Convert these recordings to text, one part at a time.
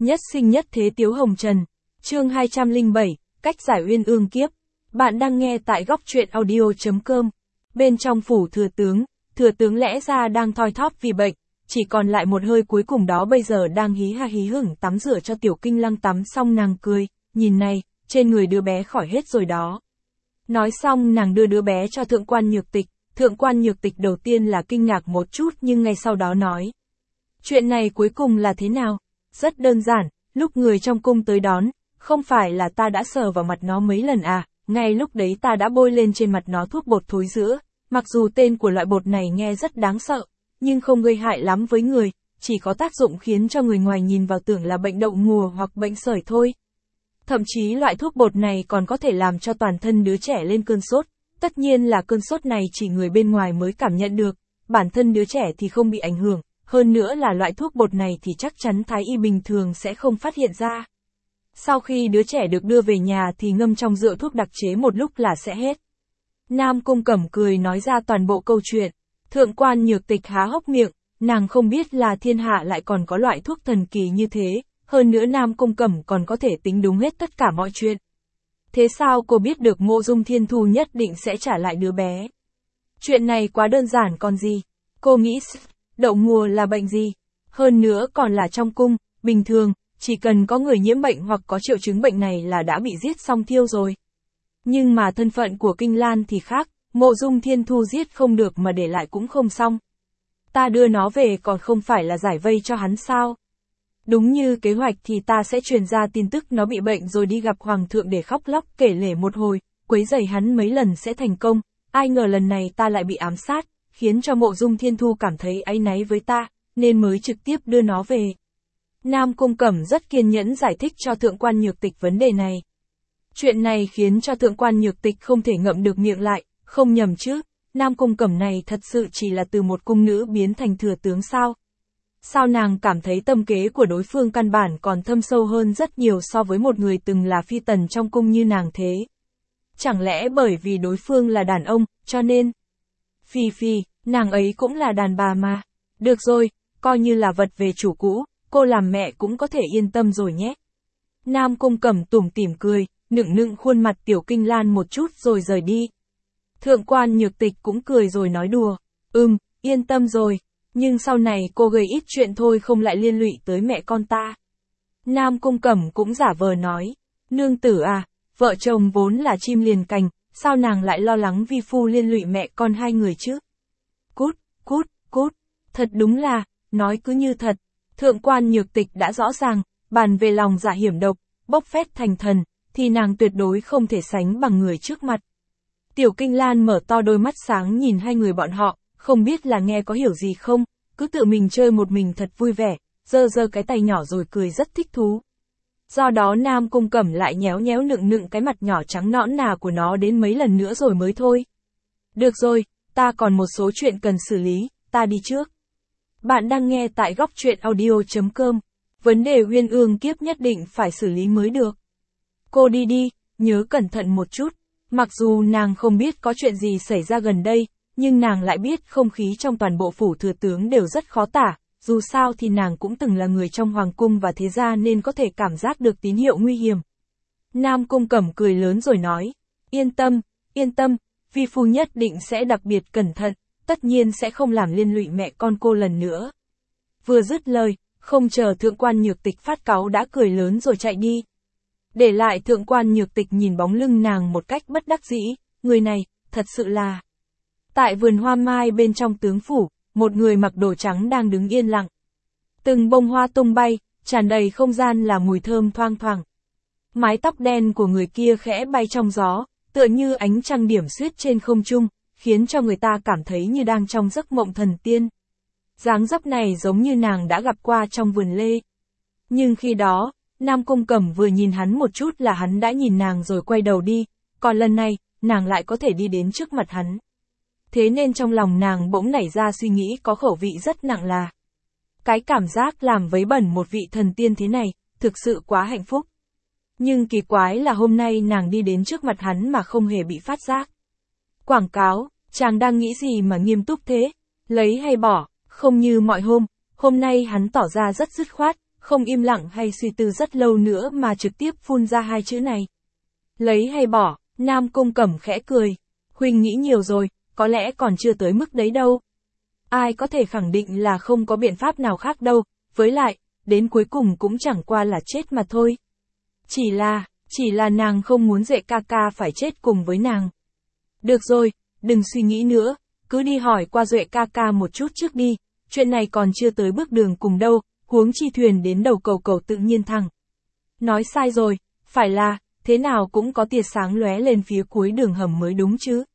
Nhất sinh nhất thế Tiếu Hồng Trần. Chương 207, cách giải uyên ương kiếp. Bạn đang nghe tại góc truyện audio.com. Bên trong phủ thừa tướng lẽ ra đang thoi thóp vì bệnh, chỉ còn lại một hơi cuối cùng đó bây giờ đang hí ha hí hửng tắm rửa cho Tiểu Kinh Lăng tắm xong nàng cười, nhìn này, trên người đứa bé khỏi hết rồi đó. Nói xong nàng đưa đứa bé cho Thượng quan Nhược Tịch đầu tiên là kinh ngạc một chút nhưng ngay sau đó nói. Chuyện này cuối cùng là thế nào? Rất đơn giản, lúc người trong cung tới đón, không phải là ta đã sờ vào mặt nó mấy lần à, ngay lúc đấy ta đã bôi lên trên mặt nó thuốc bột thối rữa, mặc dù tên của loại bột này nghe rất đáng sợ, nhưng không gây hại lắm với người, chỉ có tác dụng khiến cho người ngoài nhìn vào tưởng là bệnh đậu mùa hoặc bệnh sởi thôi. Thậm chí loại thuốc bột này còn có thể làm cho toàn thân đứa trẻ lên cơn sốt, tất nhiên là cơn sốt này chỉ người bên ngoài mới cảm nhận được, bản thân đứa trẻ thì không bị ảnh hưởng. Hơn nữa là loại thuốc bột này thì chắc chắn thái y bình thường sẽ không phát hiện ra. Sau khi đứa trẻ được đưa về nhà thì ngâm trong rượu thuốc đặc chế một lúc là sẽ hết. Nam Cung Cẩm cười nói ra toàn bộ câu chuyện. Thượng quan Nhược Tịch há hốc miệng, nàng không biết là thiên hạ lại còn có loại thuốc thần kỳ như thế, hơn nữa Nam Cung Cẩm còn có thể tính đúng hết tất cả mọi chuyện. Thế sao cô biết được Mộ Dung Thiên Thu nhất định sẽ trả lại đứa bé? Chuyện này quá đơn giản còn gì? Cô nghĩ đậu mùa là bệnh gì? Hơn nữa còn là trong cung, bình thường, chỉ cần có người nhiễm bệnh hoặc có triệu chứng bệnh này là đã bị giết xong thiêu rồi. Nhưng mà thân phận của Kinh Lan thì khác, Mộ Dung Thiên Thu giết không được mà để lại cũng không xong. Ta đưa nó về còn không phải là giải vây cho hắn sao? Đúng như kế hoạch thì ta sẽ truyền ra tin tức nó bị bệnh rồi đi gặp Hoàng thượng để khóc lóc kể lể một hồi, quấy rầy hắn mấy lần sẽ thành công, ai ngờ lần này ta lại bị ám sát, khiến cho Mộ Dung Thiên Thu cảm thấy áy náy với ta, nên mới trực tiếp đưa nó về. Nam Cung Cẩm rất kiên nhẫn giải thích cho Thượng quan Nhược Tịch vấn đề này. Chuyện này khiến cho Thượng quan Nhược Tịch không thể ngậm được miệng lại, không nhầm chứ, Nam Cung Cẩm này thật sự chỉ là từ một cung nữ biến thành thừa tướng sao? Sao nàng cảm thấy tâm kế của đối phương căn bản còn thâm sâu hơn rất nhiều so với một người từng là phi tần trong cung như nàng thế? Chẳng lẽ bởi vì đối phương là đàn ông, cho nên... Phi, nàng ấy cũng là đàn bà mà. Được rồi, coi như là vật về chủ cũ, cô làm mẹ cũng có thể yên tâm rồi nhé. Nam Cung Cẩm tủm tỉm cười, nựng khuôn mặt Tiểu Kinh Lan một chút rồi rời đi. Thượng quan Nhược Tịch cũng cười rồi nói đùa, yên tâm rồi, nhưng sau này cô gây ít chuyện thôi không lại liên lụy tới mẹ con ta. Nam Cung Cẩm cũng giả vờ nói, nương tử à, vợ chồng vốn là chim liền cành, sao nàng lại lo lắng vi phu liên lụy mẹ con hai người chứ? Cút, thật đúng là, nói cứ như thật, Thượng quan Nhược Tịch đã rõ ràng, bàn về lòng dạ hiểm độc, bốc phét thành thần, thì nàng tuyệt đối không thể sánh bằng người trước mặt. Tiểu Kinh Lan mở to đôi mắt sáng nhìn hai người bọn họ, không biết là nghe có hiểu gì không, cứ tự mình chơi một mình thật vui vẻ, giơ cái tay nhỏ rồi cười rất thích thú. Do đó Nam Cung Cẩm lại nhéo nựng cái mặt nhỏ trắng nõn nà của nó đến mấy lần nữa rồi mới thôi. Được rồi, ta còn một số chuyện cần xử lý, ta đi trước. Bạn đang nghe tại góc truyện audio.com. Vấn đề uyên ương kiếp nhất định phải xử lý mới được. Cô đi, nhớ cẩn thận một chút. Mặc dù nàng không biết có chuyện gì xảy ra gần đây, nhưng nàng lại biết không khí trong toàn bộ phủ thừa tướng đều rất khó tả. Dù sao thì nàng cũng từng là người trong hoàng cung và thế gia nên có thể cảm giác được tín hiệu nguy hiểm. Nam Cung Cẩm cười lớn rồi nói, yên tâm, vi phu nhất định sẽ đặc biệt cẩn thận, tất nhiên sẽ không làm liên lụy mẹ con cô lần nữa. Vừa dứt lời, không chờ Thượng quan Nhược Tịch phát cáu đã cười lớn rồi chạy đi. Để lại Thượng quan Nhược Tịch nhìn bóng lưng nàng một cách bất đắc dĩ, người này, thật sự là... Tại vườn hoa mai bên trong tướng phủ, một người mặc đồ trắng đang đứng yên lặng. Từng bông hoa tung bay, tràn đầy không gian là mùi thơm thoang thoảng. Mái tóc đen của người kia khẽ bay trong gió, tựa như ánh trăng điểm xuyết trên không trung, khiến cho người ta cảm thấy như đang trong giấc mộng thần tiên. Dáng dấp này giống như nàng đã gặp qua trong vườn lê. Nhưng khi đó, Nam Cung Cẩm vừa nhìn hắn một chút là hắn đã nhìn nàng rồi quay đầu đi, còn lần này, nàng lại có thể đi đến trước mặt hắn. Thế nên trong lòng nàng bỗng nảy ra suy nghĩ có khẩu vị rất nặng là cái cảm giác làm vấy bẩn một vị thần tiên thế này, thực sự quá hạnh phúc. Nhưng kỳ quái là hôm nay nàng đi đến trước mặt hắn mà không hề bị phát giác. Quảng cáo, chàng đang nghĩ gì mà nghiêm túc thế? Lấy hay bỏ, không như mọi hôm nay hắn tỏ ra rất dứt khoát, không im lặng hay suy tư rất lâu nữa mà trực tiếp phun ra hai chữ này. Lấy hay bỏ, Nam Cung Cẩm khẽ cười. Huynh nghĩ nhiều rồi, có lẽ còn chưa tới mức đấy đâu. Ai có thể khẳng định là không có biện pháp nào khác đâu, với lại, đến cuối cùng cũng chẳng qua là chết mà thôi. Chỉ là nàng không muốn Duệ ca ca phải chết cùng với nàng. Được rồi, đừng suy nghĩ nữa, cứ đi hỏi qua Duệ ca ca một chút trước đi, chuyện này còn chưa tới bước đường cùng đâu, huống chi thuyền đến đầu cầu cầu tự nhiên thẳng. Nói sai rồi, phải là, thế nào cũng có tia sáng lóe lên phía cuối đường hầm mới đúng chứ.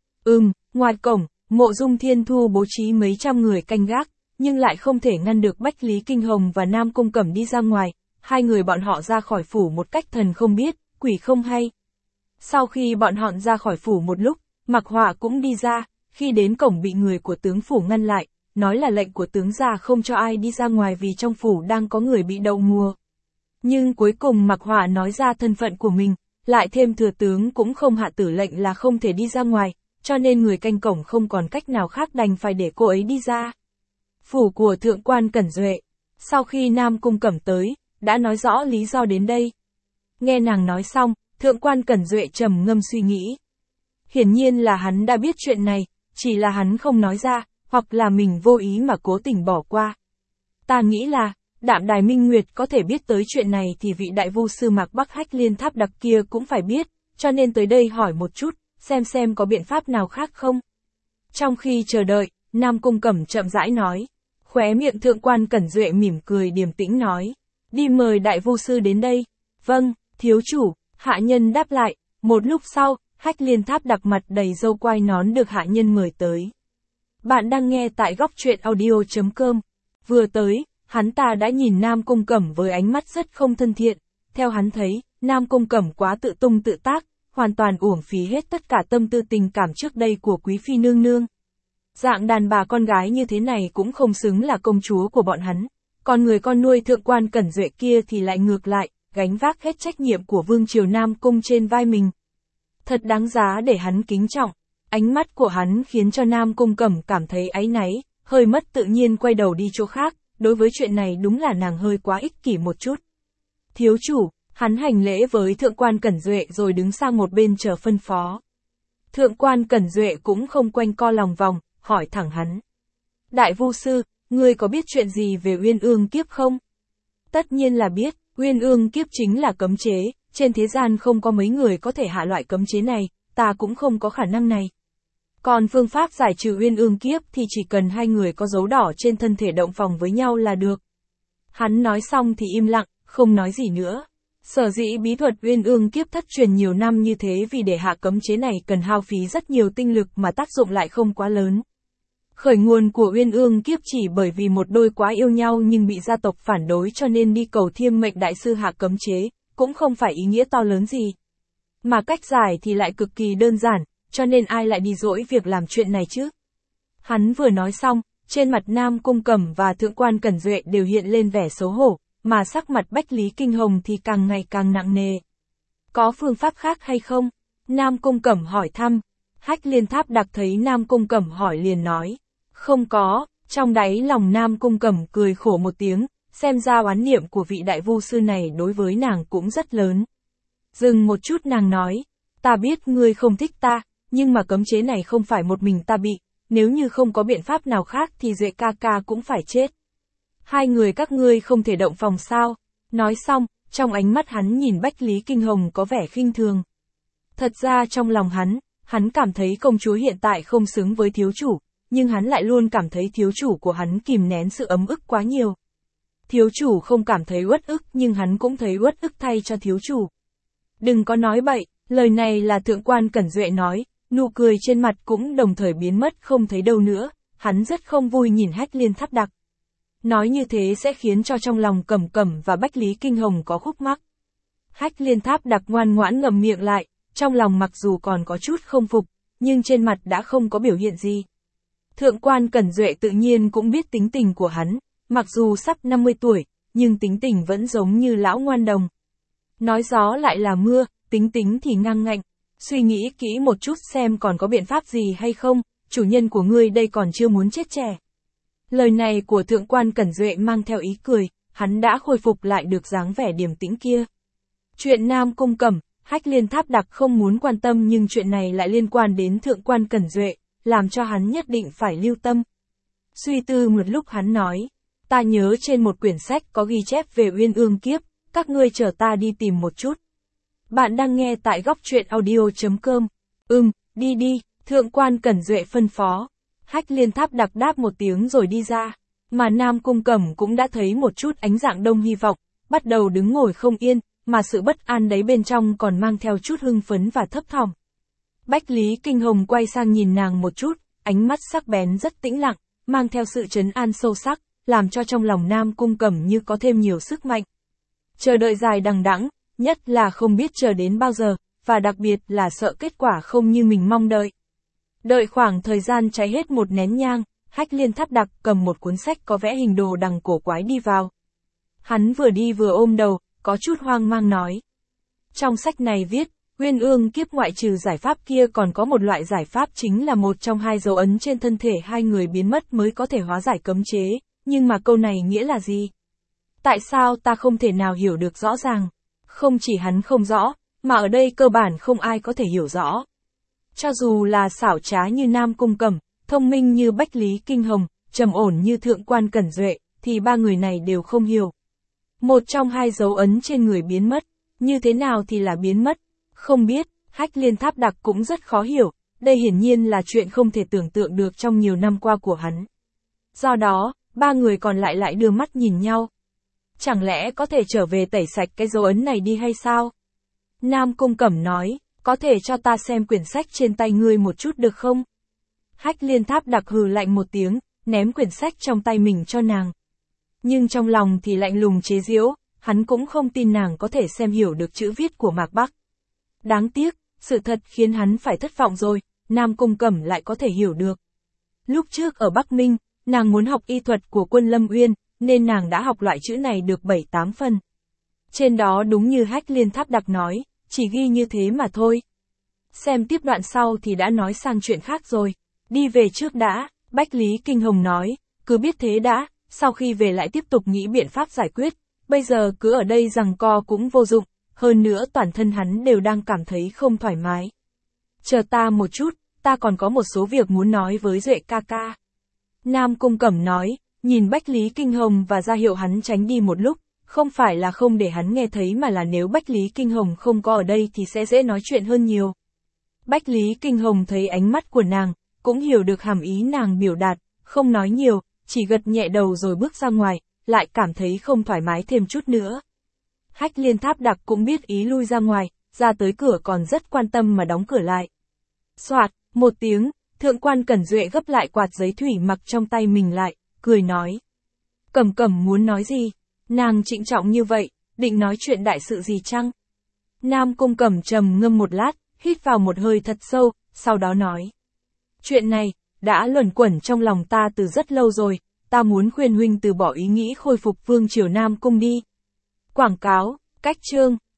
Ngoài cổng, Mộ Dung Thiên Thu bố trí mấy trăm người canh gác, nhưng lại không thể ngăn được Bách Lý Kinh Hồng và Nam Cung Cẩm đi ra ngoài, hai người bọn họ ra khỏi phủ một cách thần không biết, quỷ không hay. Sau khi bọn họ ra khỏi phủ một lúc, Mặc Họa cũng đi ra, khi đến cổng bị người của tướng phủ ngăn lại, nói là lệnh của tướng gia không cho ai đi ra ngoài vì trong phủ đang có người bị đậu mùa. Nhưng cuối cùng Mặc Họa nói ra thân phận của mình, lại thêm thừa tướng cũng không hạ tử lệnh là không thể đi ra ngoài, cho nên người canh cổng không còn cách nào khác đành phải để cô ấy đi ra. Phủ của thượng quan Cẩn Duệ, sau khi Nam Cung Cẩm tới, đã nói rõ lý do đến đây. Nghe nàng nói xong, thượng quan Cẩn Duệ trầm ngâm suy nghĩ. Hiển nhiên là hắn đã biết chuyện này, chỉ là hắn không nói ra, hoặc là mình vô ý mà cố tình bỏ qua. Ta nghĩ là, Đạm Đài Minh Nguyệt có thể biết tới chuyện này thì vị đại vu sư Mạc Bắc Hách Liên Tháp Đặc kia cũng phải biết, cho nên tới đây hỏi một chút, xem có biện pháp nào khác không. Trong khi chờ đợi, Nam Cung Cẩm chậm rãi nói. Khóe miệng thượng quan Cẩn Duệ mỉm cười điềm tĩnh nói. Đi mời đại vu sư đến đây. Vâng, thiếu chủ, hạ nhân đáp lại. Một lúc sau, Hách Liên Tháp Đặc mặt đầy râu quai nón được hạ nhân mời tới. Bạn đang nghe tại góc truyện audio.com. Vừa tới, hắn ta đã nhìn Nam Cung Cẩm với ánh mắt rất không thân thiện. Theo hắn thấy, Nam Cung Cẩm quá tự tung tự tác, hoàn toàn uổng phí hết tất cả tâm tư tình cảm trước đây của quý phi nương nương. Dạng đàn bà con gái như thế này cũng không xứng là công chúa của bọn hắn. Còn người con nuôi thượng quan Cẩn Duệ kia thì lại ngược lại, gánh vác hết trách nhiệm của vương triều Nam Cung trên vai mình. Thật đáng giá để hắn kính trọng. Ánh mắt của hắn khiến cho Nam Cung Cẩm cảm thấy áy náy, hơi mất tự nhiên quay đầu đi chỗ khác. Đối với chuyện này đúng là nàng hơi quá ích kỷ một chút. Thiếu chủ, hắn hành lễ với thượng quan Cẩn Duệ rồi đứng sang một bên chờ phân phó. Thượng quan Cẩn Duệ cũng không quanh co lòng vòng, hỏi thẳng hắn. Đại vu sư, ngươi có biết chuyện gì về Uyên Ương Kiếp không? Tất nhiên là biết, Uyên Ương Kiếp chính là cấm chế, trên thế gian không có mấy người có thể hạ loại cấm chế này, ta cũng không có khả năng này. Còn phương pháp giải trừ Uyên Ương Kiếp thì chỉ cần hai người có dấu đỏ trên thân thể động phòng với nhau là được. Hắn nói xong thì im lặng, không nói gì nữa. Sở dĩ bí thuật Uyên Ương Kiếp thất truyền nhiều năm như thế vì để hạ cấm chế này cần hao phí rất nhiều tinh lực mà tác dụng lại không quá lớn. Khởi nguồn của Uyên Ương Kiếp chỉ bởi vì một đôi quá yêu nhau nhưng bị gia tộc phản đối cho nên đi cầu Thiêm Mệnh đại sư hạ cấm chế, cũng không phải ý nghĩa to lớn gì. Mà cách giải thì lại cực kỳ đơn giản, cho nên ai lại đi dỗi việc làm chuyện này chứ? Hắn vừa nói xong, trên mặt Nam Cung Cẩm và thượng quan Cẩn Duệ đều hiện lên vẻ xấu hổ, mà sắc mặt Bách Lý Kinh Hồng thì càng ngày càng nặng nề. Có phương pháp khác hay không? Nam Cung Cẩm hỏi thăm. Hách Liên Tháp Đặc thấy Nam Cung Cẩm hỏi liền nói. Không có, trong đáy lòng Nam Cung Cẩm cười khổ một tiếng, xem ra oán niệm của vị đại vu sư này đối với nàng cũng rất lớn. Dừng một chút nàng nói, ta biết ngươi không thích ta, nhưng mà cấm chế này không phải một mình ta bị, nếu như không có biện pháp nào khác thì Duệ ca ca cũng phải chết. Hai người các ngươi không thể động phòng sao? Nói xong, trong ánh mắt hắn nhìn Bách Lý Kinh Hồng có vẻ khinh thường. Thật ra trong lòng hắn cảm thấy công chúa hiện tại không xứng với thiếu chủ, nhưng hắn lại luôn cảm thấy thiếu chủ của hắn kìm nén sự ấm ức quá nhiều. Thiếu chủ không cảm thấy uất ức nhưng hắn cũng thấy uất ức thay cho thiếu chủ. Đừng có nói bậy, lời này là thượng quan Cẩn Duệ nói, nụ cười trên mặt cũng đồng thời biến mất không thấy đâu nữa, hắn rất không vui nhìn Hách Liên Tháp Đặc. Nói như thế sẽ khiến cho trong lòng Cẩm Cẩm và Bách Lý Kinh Hồng có khúc mắc. Hách Liên Tháp Đặc ngoan ngoãn ngậm miệng lại, trong lòng mặc dù còn có chút không phục, nhưng trên mặt đã không có biểu hiện gì. Thượng quan Cẩn Duệ tự nhiên cũng biết tính tình của hắn, mặc dù sắp 50 tuổi, nhưng tính tình vẫn giống như lão ngoan đồng. Nói gió lại là mưa, tính thì ngang ngạnh, suy nghĩ kỹ một chút xem còn có biện pháp gì hay không, chủ nhân của ngươi đây còn chưa muốn chết trẻ. Lời này của thượng quan Cẩn Duệ mang theo ý cười, hắn đã khôi phục lại được dáng vẻ điềm tĩnh kia. Chuyện Nam Cung Cẩm, Hách Liên Tháp Đặc không muốn quan tâm nhưng chuyện này lại liên quan đến Thượng quan Cẩn Duệ, làm cho hắn nhất định phải lưu tâm. Suy tư một lúc hắn nói, ta nhớ trên một quyển sách có ghi chép về Uyên Ương Kiếp, các ngươi chờ ta đi tìm một chút. Bạn đang nghe tại góc truyện audio.com. Đi đi, Thượng quan Cẩn Duệ phân phó. Hách Liên Tháp Đặc đáp một tiếng rồi đi ra, mà Nam Cung Cẩm cũng đã thấy một chút ánh dạng đông hy vọng, bắt đầu đứng ngồi không yên, mà sự bất an đấy bên trong còn mang theo chút hưng phấn và thấp thỏm. Bách Lý Kinh Hồng quay sang nhìn nàng một chút, ánh mắt sắc bén rất tĩnh lặng, mang theo sự trấn an sâu sắc, làm cho trong lòng Nam Cung Cẩm như có thêm nhiều sức mạnh. Chờ đợi dài đằng đẵng, nhất là không biết chờ đến bao giờ, và đặc biệt là sợ kết quả không như mình mong đợi. Đợi khoảng thời gian cháy hết một nén nhang, Hách Liên Tháp Đặc cầm một cuốn sách có vẽ hình đồ đằng cổ quái đi vào. Hắn vừa đi vừa ôm đầu, có chút hoang mang nói. Trong sách này viết, Uyên Ương Kiếp ngoại trừ giải pháp kia còn có một loại giải pháp chính là một trong hai dấu ấn trên thân thể hai người biến mất mới có thể hóa giải cấm chế, nhưng mà câu này nghĩa là gì? Tại sao ta không thể nào hiểu được rõ ràng? Không chỉ hắn không rõ, mà ở đây cơ bản không ai có thể hiểu rõ. Cho dù là xảo trá như Nam Cung Cẩm, thông minh như Bách Lý Kinh Hồng, trầm ổn như Thượng quan Cẩn Duệ, thì ba người này đều không hiểu. Một trong hai dấu ấn trên người biến mất, như thế nào thì là biến mất? Không biết, Hách Liên Tháp Đặc cũng rất khó hiểu, đây hiển nhiên là chuyện không thể tưởng tượng được trong nhiều năm qua của hắn. Do đó, ba người còn lại đưa mắt nhìn nhau. Chẳng lẽ có thể trở về tẩy sạch cái dấu ấn này đi hay sao? Nam Cung Cẩm nói, có thể cho ta xem quyển sách trên tay ngươi một chút được không? Hách Liên Tháp Đặc hừ lạnh một tiếng, ném quyển sách trong tay mình cho nàng. Nhưng trong lòng thì lạnh lùng chế giễu, hắn cũng không tin nàng có thể xem hiểu được chữ viết của Mạc Bắc. Đáng tiếc, sự thật khiến hắn phải thất vọng rồi, Nam Cung Cẩm lại có thể hiểu được. Lúc trước ở Bắc Minh, nàng muốn học y thuật của Quân Lâm Uyên, nên nàng đã học loại chữ này được 7-8 phần. Trên đó đúng như Hách Liên Tháp Đặc nói, chỉ ghi như thế mà thôi. Xem tiếp đoạn sau thì đã nói sang chuyện khác rồi. Đi về trước đã, Bách Lý Kinh Hồng nói, cứ biết thế đã, sau khi về lại tiếp tục nghĩ biện pháp giải quyết, bây giờ cứ ở đây giằng co cũng vô dụng, hơn nữa toàn thân hắn đều đang cảm thấy không thoải mái. Chờ ta một chút, ta còn có một số việc muốn nói với Duệ ca ca. Nam Cung Cẩm nói, nhìn Bách Lý Kinh Hồng và ra hiệu hắn tránh đi một lúc, không phải là không để hắn nghe thấy mà là nếu Bách Lý Kinh Hồng không có ở đây thì sẽ dễ nói chuyện hơn nhiều. Bách Lý Kinh Hồng thấy ánh mắt của nàng, cũng hiểu được hàm ý nàng biểu đạt, không nói nhiều, chỉ gật nhẹ đầu rồi bước ra ngoài, lại cảm thấy không thoải mái thêm chút nữa. Hách Liên Tháp Đặc cũng biết ý lui ra ngoài, ra tới cửa còn rất quan tâm mà đóng cửa lại. Soạt, một tiếng, Thượng quan Cẩn Duệ gấp lại quạt giấy thủy mặc trong tay mình lại, cười nói. Cẩm Cẩm muốn nói gì? Nàng trịnh trọng như vậy, định nói chuyện đại sự gì chăng? Nam Cung Cẩm trầm ngâm một lát, hít vào một hơi thật sâu, sau đó nói. Chuyện này, đã luẩn quẩn trong lòng ta từ rất lâu rồi, ta muốn khuyên huynh từ bỏ ý nghĩ khôi phục vương triều Nam Cung đi. Quảng cáo, cách chương.